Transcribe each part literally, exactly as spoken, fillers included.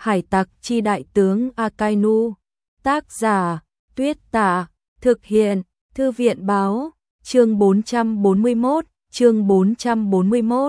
Hải tặc chi đại tướng Akainu. Tác giả Tuyết Tả. Thực hiện Thư viện báo. Chương bốn trăm bốn mươi mốt. Chương bốn trăm bốn mươi mốt.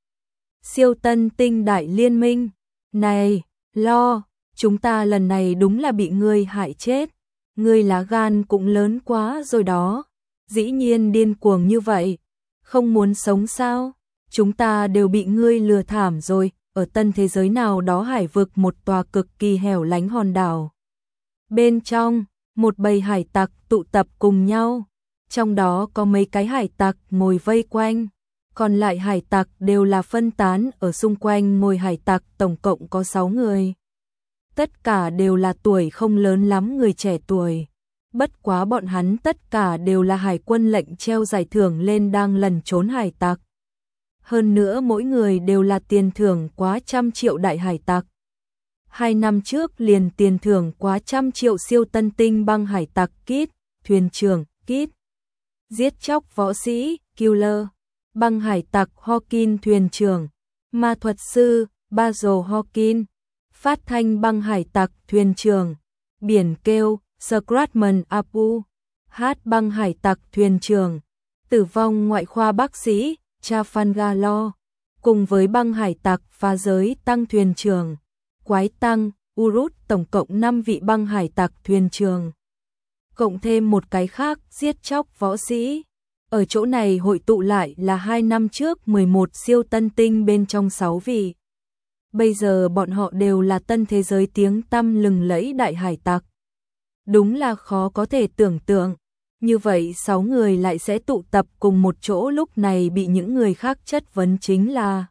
Siêu tân tinh đại liên minh. Này, Lo, chúng ta lần này đúng là bị ngươi hại chết. Ngươi lá gan cũng lớn quá rồi đó. Dĩ nhiên điên cuồng như vậy. Không muốn sống sao? Chúng ta đều bị ngươi lừa thảm rồi. Ở tân thế giới nào đó hải vực một tòa cực kỳ hẻo lánh hòn đảo. Bên trong, một bầy hải tặc tụ tập cùng nhau. Trong đó có mấy cái hải tặc ngồi vây quanh. Còn lại hải tặc đều là phân tán ở xung quanh ngồi hải tặc, tổng cộng có sáu người. Tất cả đều là tuổi không lớn lắm, người trẻ tuổi. Bất quá bọn hắn tất cả đều là hải quân lệnh treo giải thưởng lên đang lẩn trốn hải tặc. Hơn nữa mỗi người đều là tiền thưởng quá trăm triệu đại hải tặc. Hai năm trước liền tiền thưởng quá trăm triệu siêu tân tinh băng hải tặc Kid, thuyền trưởng Kid. Giết chóc võ sĩ Killer, băng hải tặc Hawkin thuyền trưởng, ma thuật sư Basil Hawkin, phát thanh băng hải tặc thuyền trưởng, biển kêu Scratman Apu, hát băng hải tặc thuyền trưởng, tử vong ngoại khoa bác sĩ Trafalgar, cùng với băng hải tặc phá giới tăng thuyền trưởng, quái tăng Urut, tổng cộng năm vị băng hải tặc thuyền trưởng. Cộng thêm một cái khác giết chóc võ sĩ. Ở chỗ này hội tụ lại là hai năm trước mười một siêu tân tinh bên trong sáu vị. Bây giờ bọn họ đều là tân thế giới tiếng tăm lừng lẫy đại hải tặc. Đúng là khó có thể tưởng tượng. Như vậy sáu người lại sẽ tụ tập cùng một chỗ, lúc này bị những người khác chất vấn chính là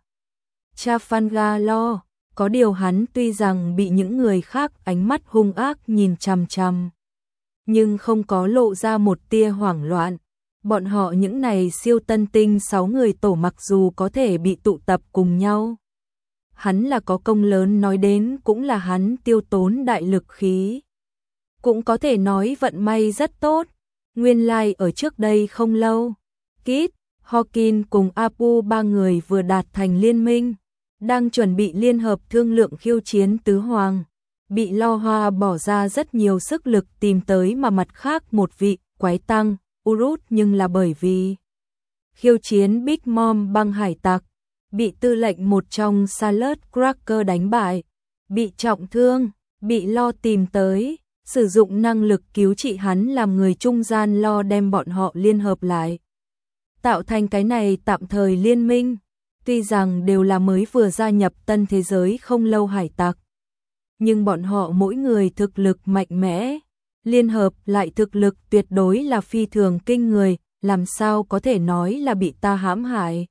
Trafalgar. Có điều hắn tuy rằng bị những người khác ánh mắt hung ác nhìn chằm chằm, nhưng không có lộ ra một tia hoảng loạn. Bọn họ những này siêu tân tinh sáu người tổ mặc dù có thể bị tụ tập cùng nhau, hắn là có công lớn, nói đến cũng là hắn tiêu tốn đại lực khí. Cũng có thể nói vận may rất tốt. Nguyên lai like ở trước đây không lâu, Kid, Hawkin cùng Apu ba người vừa đạt thành liên minh, đang chuẩn bị liên hợp thương lượng khiêu chiến tứ hoàng. Bị Lo Hoa bỏ ra rất nhiều sức lực tìm tới, mà mặt khác một vị quái tăng Urut, nhưng là bởi vì khiêu chiến Big Mom băng hải tặc, bị tư lệnh một trong Salad Cracker đánh bại, bị trọng thương, bị Lo tìm tới, sử dụng năng lực cứu trị hắn làm người trung gian, Lo đem bọn họ liên hợp lại, tạo thành cái này tạm thời liên minh. Tuy rằng đều là mới vừa gia nhập tân thế giới không lâu hải tặc, nhưng bọn họ mỗi người thực lực mạnh mẽ, liên hợp lại thực lực tuyệt đối là phi thường kinh người, làm sao có thể nói là bị ta hãm hại.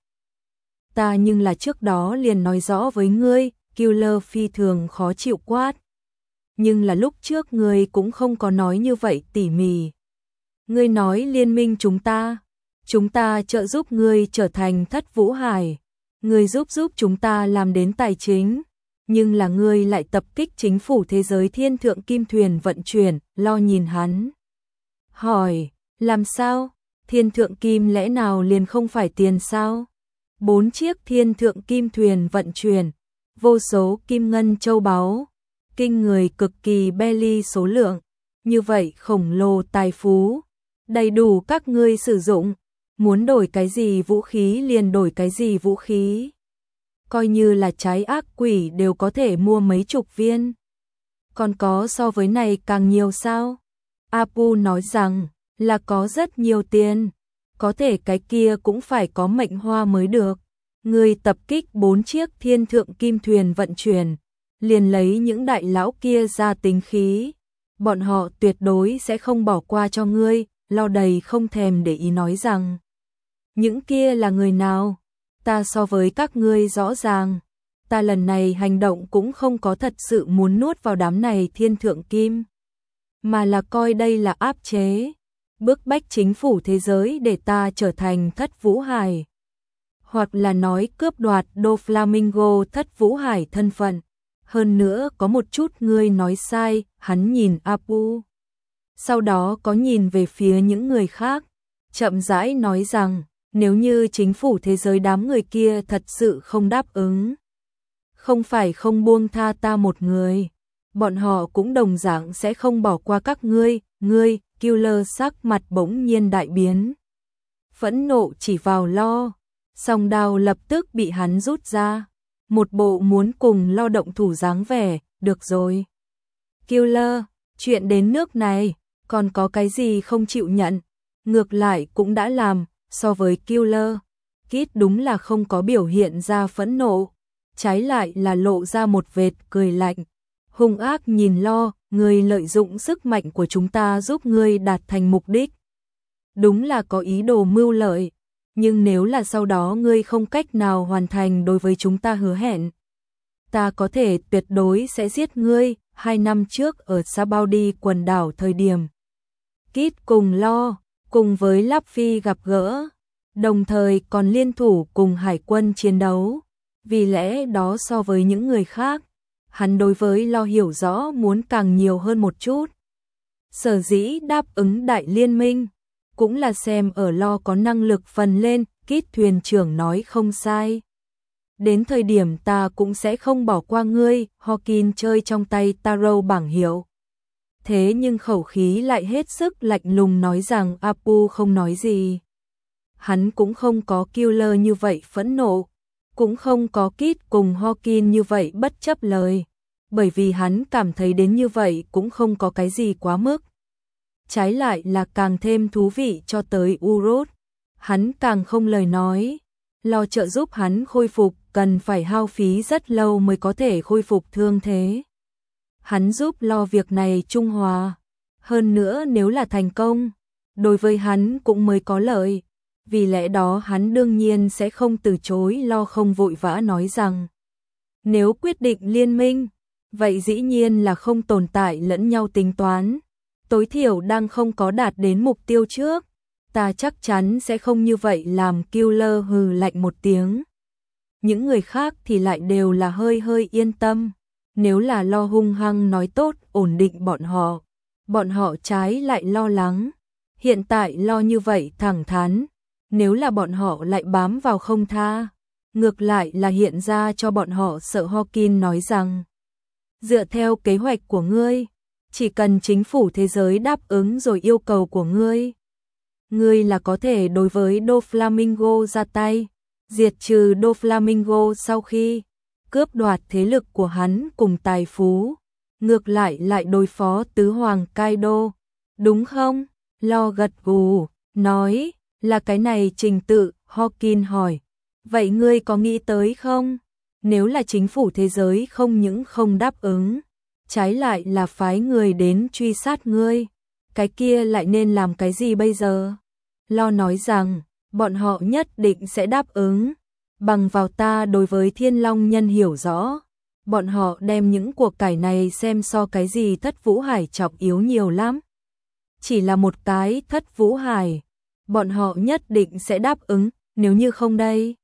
Ta nhưng là trước đó liền nói rõ với ngươi, Killer phi thường khó chịu quát. Nhưng là lúc trước ngươi cũng không có nói như vậy tỉ mỉ. Ngươi nói liên minh chúng ta, chúng ta trợ giúp ngươi trở thành Thất Vũ Hải, ngươi giúp giúp chúng ta làm đến tài chính. Nhưng là ngươi lại tập kích chính phủ thế giới thiên thượng kim thuyền vận chuyển. Lo nhìn hắn, hỏi, làm sao? Thiên thượng kim lẽ nào liền không phải tiền sao? Bốn chiếc thiên thượng kim thuyền vận chuyển, vô số kim ngân châu báu, kinh người cực kỳ belly số lượng, như vậy khổng lồ tài phú, đầy đủ các ngươi sử dụng, muốn đổi cái gì vũ khí liền đổi cái gì vũ khí. Coi như là trái ác quỷ đều có thể mua mấy chục viên. Còn có so với này càng nhiều sao? Apu nói rằng là có rất nhiều tiền, có thể cái kia cũng phải có mệnh hoa mới được. Người tập kích bốn chiếc thiên thượng kim thuyền vận chuyển, liền lấy những đại lão kia ra tính khí, bọn họ tuyệt đối sẽ không bỏ qua cho ngươi. Lo đầy không thèm để ý nói rằng, những kia là người nào? Ta so với các ngươi rõ ràng, ta lần này hành động cũng không có thật sự muốn nuốt vào đám này thiên thượng kim, mà là coi đây là áp chế, bức bách chính phủ thế giới để ta trở thành Thất Vũ Hải, hoặc là nói cướp đoạt Doflamingo Thất Vũ Hải thân phận. Hơn nữa có một chút ngươi nói sai. Hắn nhìn Apu, sau đó có nhìn về phía những người khác, chậm rãi nói rằng, nếu như chính phủ thế giới đám người kia thật sự không đáp ứng, không phải không buông tha ta một người, bọn họ cũng đồng dạng sẽ không bỏ qua các ngươi, ngươi, Killer sắc mặt bỗng nhiên đại biến. Phẫn nộ chỉ vào Lo, song đao lập tức bị hắn rút ra, một bộ muốn cùng Lo động thủ dáng vẻ, được rồi. Killer, chuyện đến nước này, còn có cái gì không chịu nhận, ngược lại cũng đã làm, so với Killer, Kid đúng là không có biểu hiện ra phẫn nộ, trái lại là lộ ra một vệt cười lạnh, hung ác nhìn Lo, ngươi lợi dụng sức mạnh của chúng ta giúp ngươi đạt thành mục đích. Đúng là có ý đồ mưu lợi, nhưng nếu là sau đó ngươi không cách nào hoàn thành đối với chúng ta hứa hẹn, ta có thể tuyệt đối sẽ giết ngươi. Hai năm trước ở Sabaudi quần đảo thời điểm, Kid cùng Lo, cùng với Luffy gặp gỡ, đồng thời còn liên thủ cùng hải quân chiến đấu, vì lẽ đó so với những người khác, hắn đối với Lo hiểu rõ muốn càng nhiều hơn một chút. Sở dĩ đáp ứng đại liên minh, cũng là xem ở Lo có năng lực phần lên, Kid thuyền trưởng nói không sai. Đến thời điểm ta cũng sẽ không bỏ qua ngươi, Hawkin chơi trong tay Taro bảng hiệu. Thế nhưng khẩu khí lại hết sức lạnh lùng nói rằng Apu không nói gì. Hắn cũng không có Killer như vậy phẫn nộ, cũng không có Kid cùng Hawkin như vậy bất chấp lời, bởi vì hắn cảm thấy đến như vậy cũng không có cái gì quá mức. Trái lại là càng thêm thú vị cho tới Urut, hắn càng không lời nói, Lo trợ giúp hắn khôi phục, cần phải hao phí rất lâu mới có thể khôi phục thương thế. Hắn giúp Lo việc này trung hòa, hơn nữa nếu là thành công, đối với hắn cũng mới có lợi, vì lẽ đó hắn đương nhiên sẽ không từ chối. Lo không vội vã nói rằng, nếu quyết định liên minh, vậy dĩ nhiên là không tồn tại lẫn nhau tính toán, tối thiểu đang không có đạt đến mục tiêu trước, ta chắc chắn sẽ không như vậy làm. Killer hừ lạnh một tiếng. Những người khác thì lại đều là hơi hơi yên tâm, nếu là Lo hung hăng nói tốt ổn định bọn họ, bọn họ trái lại lo lắng. Hiện tại Lo như vậy thẳng thắn, nếu là bọn họ lại bám vào không tha, ngược lại là hiện ra cho bọn họ sợ. Hawkin nói rằng, dựa theo kế hoạch của ngươi, chỉ cần chính phủ thế giới đáp ứng rồi yêu cầu của ngươi, ngươi là có thể đối với Doflamingo ra tay, diệt trừ Doflamingo sau khi cướp đoạt thế lực của hắn cùng tài phú, ngược lại lại đối phó tứ hoàng Kaido, đúng không? Lo gật gù, nói, là cái này trình tự. Hawkin hỏi, vậy ngươi có nghĩ tới không? Nếu là chính phủ thế giới không những không đáp ứng, trái lại là phái người đến truy sát ngươi, cái kia lại nên làm cái gì bây giờ? Lo nói rằng, bọn họ nhất định sẽ đáp ứng, bằng vào ta đối với Thiên Long Nhân hiểu rõ, bọn họ đem những cuộc cải này xem so cái gì Thất Vũ Hải trọng yếu nhiều lắm. Chỉ là một cái Thất Vũ Hải, bọn họ nhất định sẽ đáp ứng, nếu như không đây?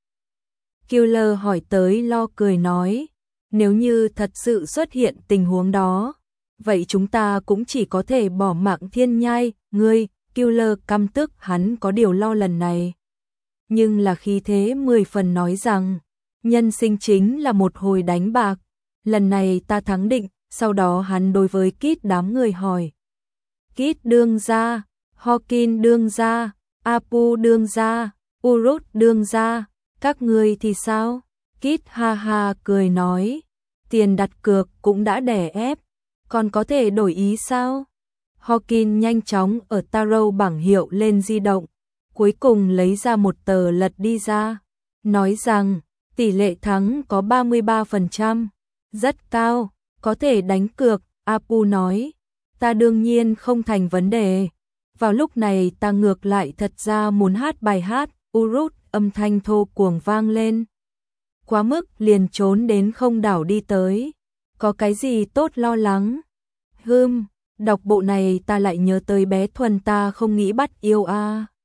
Killer hỏi tới. Lo cười nói, nếu như thật sự xuất hiện tình huống đó, vậy chúng ta cũng chỉ có thể bỏ mạng thiên nhai. Ngươi, Killer căm tức hắn có điều Lo lần này, nhưng là khí thế mười phần nói rằng, nhân sinh chính là một hồi đánh bạc, lần này ta thắng định. Sau đó hắn đối với Kid đám người hỏi, Kid đương gia, Hawkin đương gia, Apu đương gia, Urut đương gia, các ngươi thì sao? Kid ha ha cười nói, tiền đặt cược cũng đã đè ép, còn có thể đổi ý sao? Hawkin nhanh chóng ở Taro bảng hiệu lên di động, cuối cùng lấy ra một tờ lật đi ra, nói rằng tỷ lệ thắng có ba mươi ba phần trăm, rất cao, có thể đánh cược. Apu nói, ta đương nhiên không thành vấn đề, vào lúc này ta ngược lại thật ra muốn hát bài hát. Urut âm thanh thô cuồng vang lên, quá mức liền trốn đến không đảo đi tới, có cái gì tốt lo lắng? Hừm, đọc bộ này ta lại nhớ tới bé Thuần ta không nghĩ bắt yêu a. À.